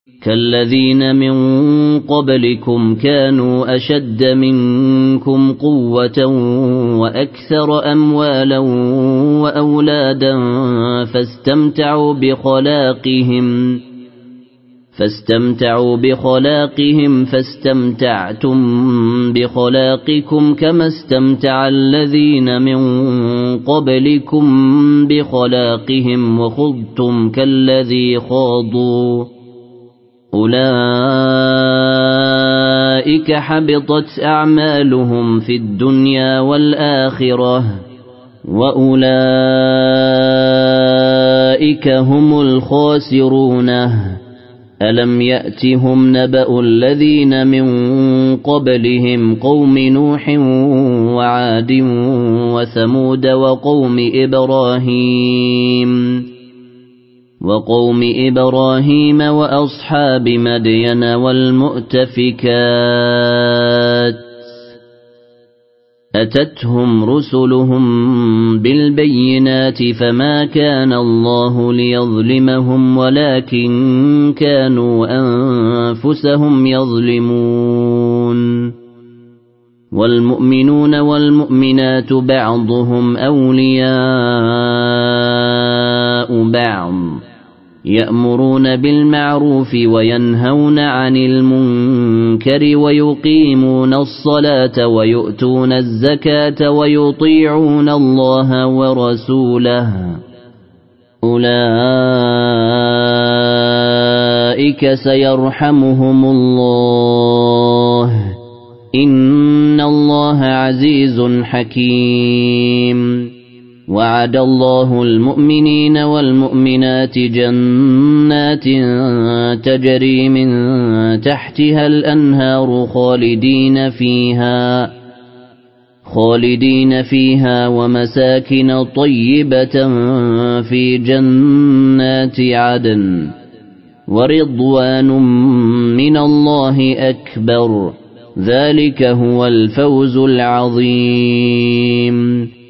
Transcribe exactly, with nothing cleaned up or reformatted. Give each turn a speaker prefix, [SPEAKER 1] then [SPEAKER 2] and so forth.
[SPEAKER 1] كالذين من قبلكم كانوا أشد منكم قوة وأكثر أموالا وأولادا فاستمتعوا بخلاقهم فاستمتعوا بخلاقهم فاستمتعتم بخلاقكم كما استمتع الذين من قبلكم بخلاقهم وخضتم كالذي خاضوا أولئك حبطت أعمالهم في الدنيا والآخرة وأولئك هم الخاسرون ألم يأتهم نبأ الذين من قبلهم قوم نوح وعاد وثمود وقوم إبراهيم وقوم إبراهيم وأصحاب مدين والمؤتفكات أتتهم رسلهم بالبينات فما كان الله ليظلمهم ولكن كانوا أنفسهم يظلمون والمؤمنون والمؤمنات بعضهم أولياء بعض يأمرون بالمعروف وينهون عن المنكر ويقيمون الصلاة ويؤتون الزكاة ويطيعون الله ورسوله أولئك سيرحمهم الله إن الله عزيز حكيم وعد الله المؤمنين والمؤمنات جنات تجري من تحتها الأنهار خالدين فيها خالدين فيها ومساكن طيبة في جنات عدن ورضوان من الله أكبر ذلك هو الفوز العظيم